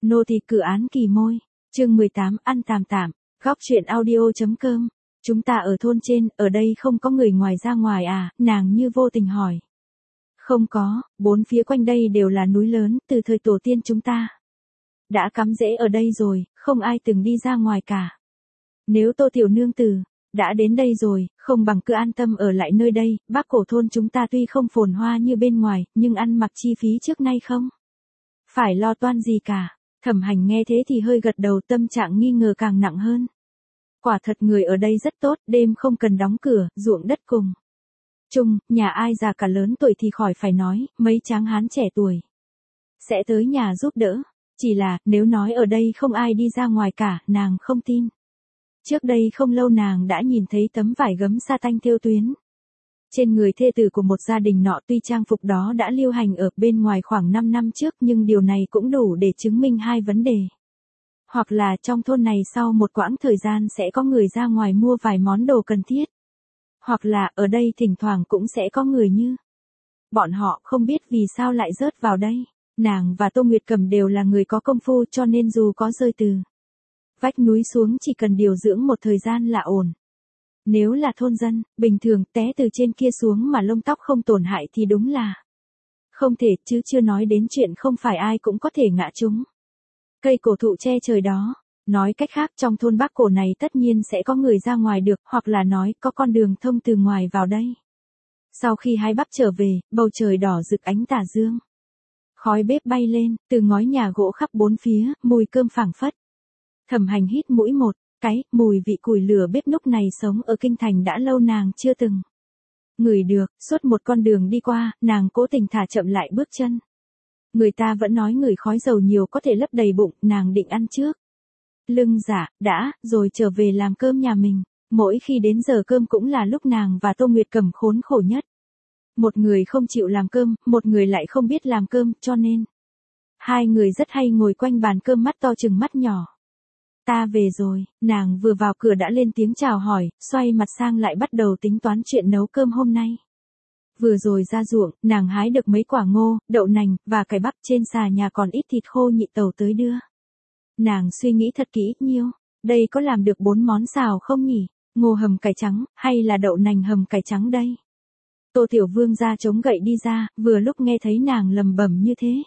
Nô tỳ cử án kỳ môi. Chương 18, ăn tạm tạm. Góc truyện audio.com. Chúng ta ở thôn trên, ở đây không có người ngoài ra ngoài à? Nàng như vô tình hỏi. Không có, bốn phía quanh đây đều là núi lớn, từ thời tổ tiên chúng ta đã cắm rễ ở đây rồi, không ai từng đi ra ngoài cả. Nếu Tô tiểu nương tử đã đến đây rồi, không bằng cứ an tâm ở lại nơi đây. Bắc cổ thôn chúng ta tuy không phồn hoa như bên ngoài, nhưng ăn mặc chi phí trước nay không phải lo toan gì cả. Thẩm Hành nghe thế thì hơi gật đầu, tâm trạng nghi ngờ càng nặng hơn. Quả thật người ở đây rất tốt, đêm không cần đóng cửa, ruộng đất cùng chung, nhà ai già cả lớn tuổi thì khỏi phải nói, mấy tráng hán trẻ tuổi sẽ tới nhà giúp đỡ. Chỉ là, nếu nói ở đây không ai đi ra ngoài cả, nàng không tin. Trước đây không lâu nàng đã nhìn thấy tấm vải gấm sa tanh thêu tuyến trên người thê tử của một gia đình nọ, tuy trang phục đó đã lưu hành ở bên ngoài khoảng 5 năm trước, nhưng điều này cũng đủ để chứng minh hai vấn đề. Hoặc là trong thôn này sau một quãng thời gian sẽ có người ra ngoài mua vài món đồ cần thiết. Hoặc là ở đây thỉnh thoảng cũng sẽ có người như bọn họ, không biết vì sao lại rớt vào đây. Nàng và Tô Nguyệt Cầm đều là người có công phu, cho nên dù có rơi từ vách núi xuống chỉ cần điều dưỡng một thời gian là ổn. Nếu là thôn dân, bình thường té từ trên kia xuống mà lông tóc không tổn hại thì đúng là không thể, chứ chưa nói đến chuyện không phải ai cũng có thể ngã trúng cây cổ thụ che trời đó. Nói cách khác, trong thôn Bắc Cổ này tất nhiên sẽ có người ra ngoài được, hoặc là nói có con đường thông từ ngoài vào đây. Sau khi hai bắp trở về, bầu trời đỏ rực ánh tà dương. Khói bếp bay lên, từ ngói nhà gỗ khắp bốn phía, mùi cơm phảng phất. Thẩm Hành hít mũi một cái, mùi vị củi lửa bếp núc này sống ở kinh thành đã lâu nàng chưa từng ngửi được. Suốt một con đường đi qua, nàng cố tình thả chậm lại bước chân. Người ta vẫn nói ngửi khói dầu nhiều có thể lấp đầy bụng, nàng định ăn trước lưng dạ, đã, rồi trở về làm cơm nhà mình. Mỗi khi đến giờ cơm cũng là lúc nàng và Tô Nguyệt Cầm khốn khổ nhất. Một người không chịu làm cơm, một người lại không biết làm cơm, cho nên hai người rất hay ngồi quanh bàn cơm mắt to chừng mắt nhỏ. Ta về rồi, nàng vừa vào cửa đã lên tiếng chào hỏi, xoay mặt sang lại bắt đầu tính toán chuyện nấu cơm hôm nay. Vừa rồi ra ruộng, nàng hái được mấy quả ngô, đậu nành, và cải bắp, trên xà nhà còn ít thịt khô nhị tàu tới đưa. Nàng suy nghĩ thật kỹ, nhiêu, đây có làm được 4 món xào không nhỉ? Ngô hầm cải trắng, hay là đậu nành hầm cải trắng đây? Tô Tiểu Vương ra chống gậy đi ra, vừa lúc nghe thấy nàng lầm bầm như thế.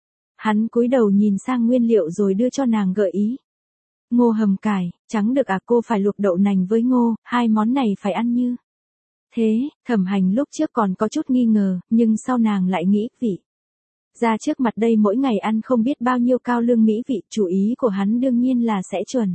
Hắn cúi đầu nhìn sang nguyên liệu rồi đưa cho nàng gợi ý. Ngô hầm cải trắng được à, cô phải luộc đậu nành với ngô, hai món này phải ăn như thế. Thẩm Hành lúc trước còn có chút nghi ngờ, nhưng sau nàng lại nghĩ, vị ra trước mặt đây mỗi ngày ăn không biết bao nhiêu cao lương mỹ vị, chủ ý của hắn đương nhiên là sẽ chuẩn.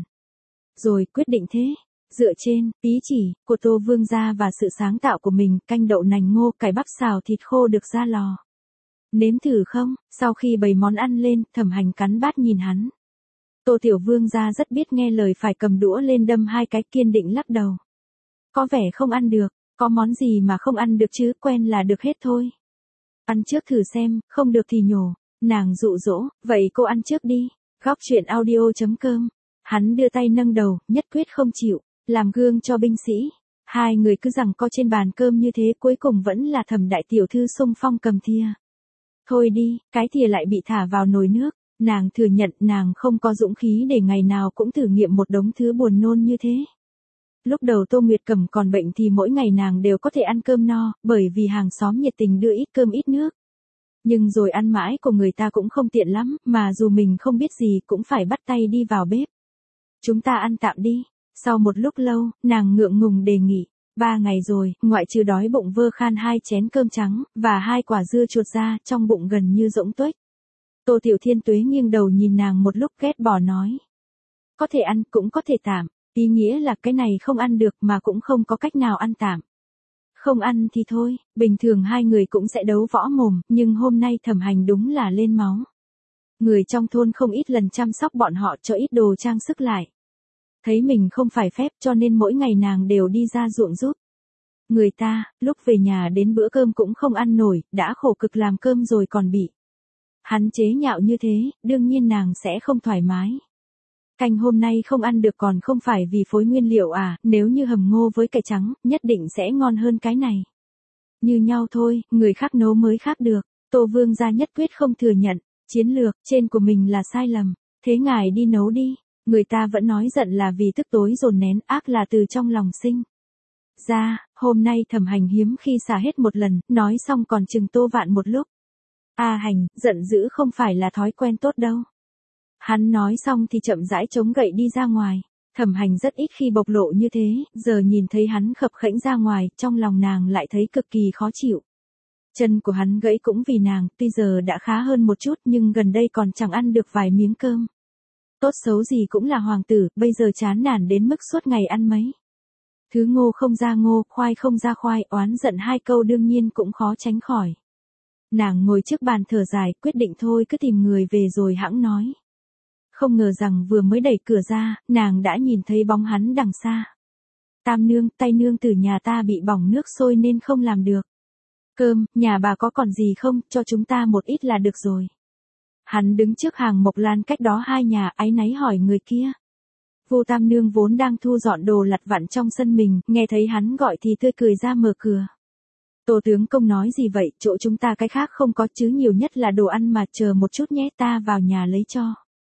Rồi quyết định thế, dựa trên ý chỉ của Tô Vương gia và sự sáng tạo của mình, canh đậu nành ngô cải bắp xào thịt khô được ra lò. Nếm thử không? Sau khi bày món ăn lên, Thẩm Hành cắn bát nhìn hắn. Tô Tiểu Vương gia rất biết nghe lời, phải cầm đũa lên đâm hai cái, kiên định lắc đầu. Có vẻ không ăn được, có món gì mà không ăn được chứ, quen là được hết thôi. Ăn trước thử xem, không được thì nhổ. Nàng dụ dỗ, vậy cô ăn trước đi. Góc truyện audio.com. Hắn đưa tay nâng đầu, nhất quyết không chịu làm gương cho binh sĩ. Hai người cứ giằng co trên bàn cơm như thế, cuối cùng vẫn là Thẩm đại tiểu thư xung phong cầm thìa. Thôi đi, cái thìa lại bị thả vào nồi nước. Nàng thừa nhận nàng không có dũng khí để ngày nào cũng thử nghiệm một đống thứ buồn nôn như thế. Lúc đầu Tô Nguyệt Cầm còn bệnh thì mỗi ngày nàng đều có thể ăn cơm no, bởi vì hàng xóm nhiệt tình đưa ít cơm ít nước. Nhưng rồi ăn mãi của người ta cũng không tiện lắm, mà dù mình không biết gì cũng phải bắt tay đi vào bếp. Chúng ta ăn tạm đi. Sau một lúc lâu, nàng ngượng ngùng đề nghị. 3 ngày rồi, ngoại trừ đói bụng vơ khan 2 chén cơm trắng, và 2 quả dưa chuột ra, trong bụng gần như rỗng tuếch. Tô Tiểu Thiên Tuế nghiêng đầu nhìn nàng một lúc, ghét bỏ nói. Có thể ăn, cũng có thể tạm. Ý nghĩa là cái này không ăn được mà cũng không có cách nào ăn tạm. Không ăn thì thôi, bình thường hai người cũng sẽ đấu võ mồm, nhưng hôm nay Thẩm Hành đúng là lên máu. Người trong thôn không ít lần chăm sóc bọn họ cho ít đồ trang sức lại. Thấy mình không phải phép cho nên mỗi ngày nàng đều đi ra ruộng giúp người ta, lúc về nhà đến bữa cơm cũng không ăn nổi, đã khổ cực làm cơm rồi còn bị hắn chế nhạo như thế, đương nhiên nàng sẽ không thoải mái. Canh hôm nay không ăn được còn không phải vì phối nguyên liệu à, nếu như hầm ngô với cải trắng, nhất định sẽ ngon hơn cái này. Như nhau thôi, người khác nấu mới khác được. Tô Vương gia nhất quyết không thừa nhận, chiến lược trên của mình là sai lầm. Thế ngài đi nấu đi, người ta vẫn nói giận là vì tức tối dồn nén, ác là từ trong lòng sinh ra. Hôm nay Thẩm Hành hiếm khi xả hết một lần, nói xong còn chừng Tô Vạn một lúc. A Hành, giận dữ không phải là thói quen tốt đâu. Hắn nói xong thì chậm rãi chống gậy đi ra ngoài. Thẩm Hành rất ít khi bộc lộ như thế, giờ nhìn thấy hắn khập khẽnh ra ngoài, trong lòng nàng lại thấy cực kỳ khó chịu. Chân của hắn gãy cũng vì nàng, tuy giờ đã khá hơn một chút nhưng gần đây còn chẳng ăn được vài miếng cơm. Tốt xấu gì cũng là hoàng tử, bây giờ chán nản đến mức suốt ngày ăn mấy thứ ngô không ra ngô, khoai không ra khoai, oán giận hai câu đương nhiên cũng khó tránh khỏi. Nàng ngồi trước bàn thở dài, quyết định thôi cứ tìm người về rồi hẵng nói. Không ngờ rằng vừa mới đẩy cửa ra, nàng đã nhìn thấy bóng hắn đằng xa. Tam nương, tay nương từ nhà ta bị bỏng nước sôi nên không làm được. Cơm, nhà bà có còn gì không, cho chúng ta một ít là được rồi. Hắn đứng trước hàng mộc lan cách đó 2 nhà, áy náy hỏi người kia. Vu Tam nương vốn đang thu dọn đồ lặt vặt trong sân mình, nghe thấy hắn gọi thì tươi cười ra mở cửa. Tô tướng công nói gì vậy, chỗ chúng ta cái khác không có chứ, nhiều nhất là đồ ăn mà, chờ một chút nhé, ta vào nhà lấy cho.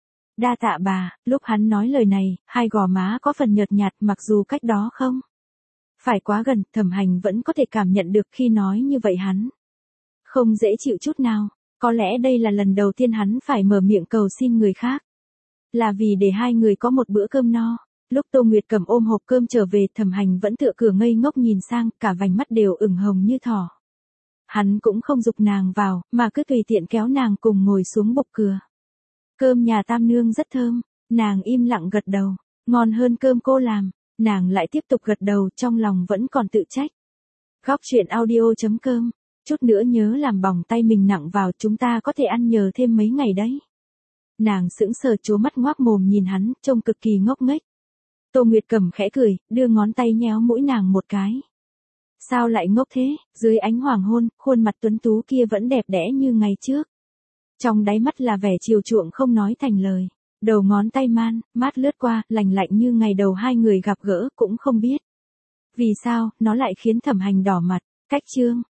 Đa tạ bà. Lúc hắn nói lời này, hai gò má có phần nhợt nhạt, mặc dù cách đó không phải quá gần, Thẩm Hành vẫn có thể cảm nhận được khi nói như vậy hắn không dễ chịu chút nào. Có lẽ đây là lần đầu tiên hắn phải mở miệng cầu xin người khác. Là vì để hai người có một bữa cơm no. Lúc Tô Nguyệt cầm ôm hộp cơm trở về, Thẩm Hành vẫn tựa cửa ngây ngốc nhìn sang, cả vành mắt đều ửng hồng như thỏ. Hắn cũng không giục nàng vào, mà cứ tùy tiện kéo nàng cùng ngồi xuống bục cửa. Cơm nhà Tam nương rất thơm, nàng im lặng gật đầu, ngon hơn cơm cô làm, nàng lại tiếp tục gật đầu, trong lòng vẫn còn tự trách. Góc truyện audio.com, chút nữa nhớ làm bỏng tay mình nặng vào, chúng ta có thể ăn nhờ thêm mấy ngày đấy. Nàng sững sờ trố mắt ngoác mồm nhìn hắn, trông cực kỳ ngốc nghếch. Tô Nguyệt Cẩm khẽ cười, đưa ngón tay nhéo mũi nàng một cái. Sao lại ngốc thế, dưới ánh hoàng hôn, khuôn mặt tuấn tú kia vẫn đẹp đẽ như ngày trước. Trong đáy mắt là vẻ chiều chuộng không nói thành lời. Đầu ngón tay mát lướt qua, lành lạnh như ngày đầu hai người gặp gỡ, cũng không biết vì sao, nó lại khiến Thẩm Hành đỏ mặt. Cách chương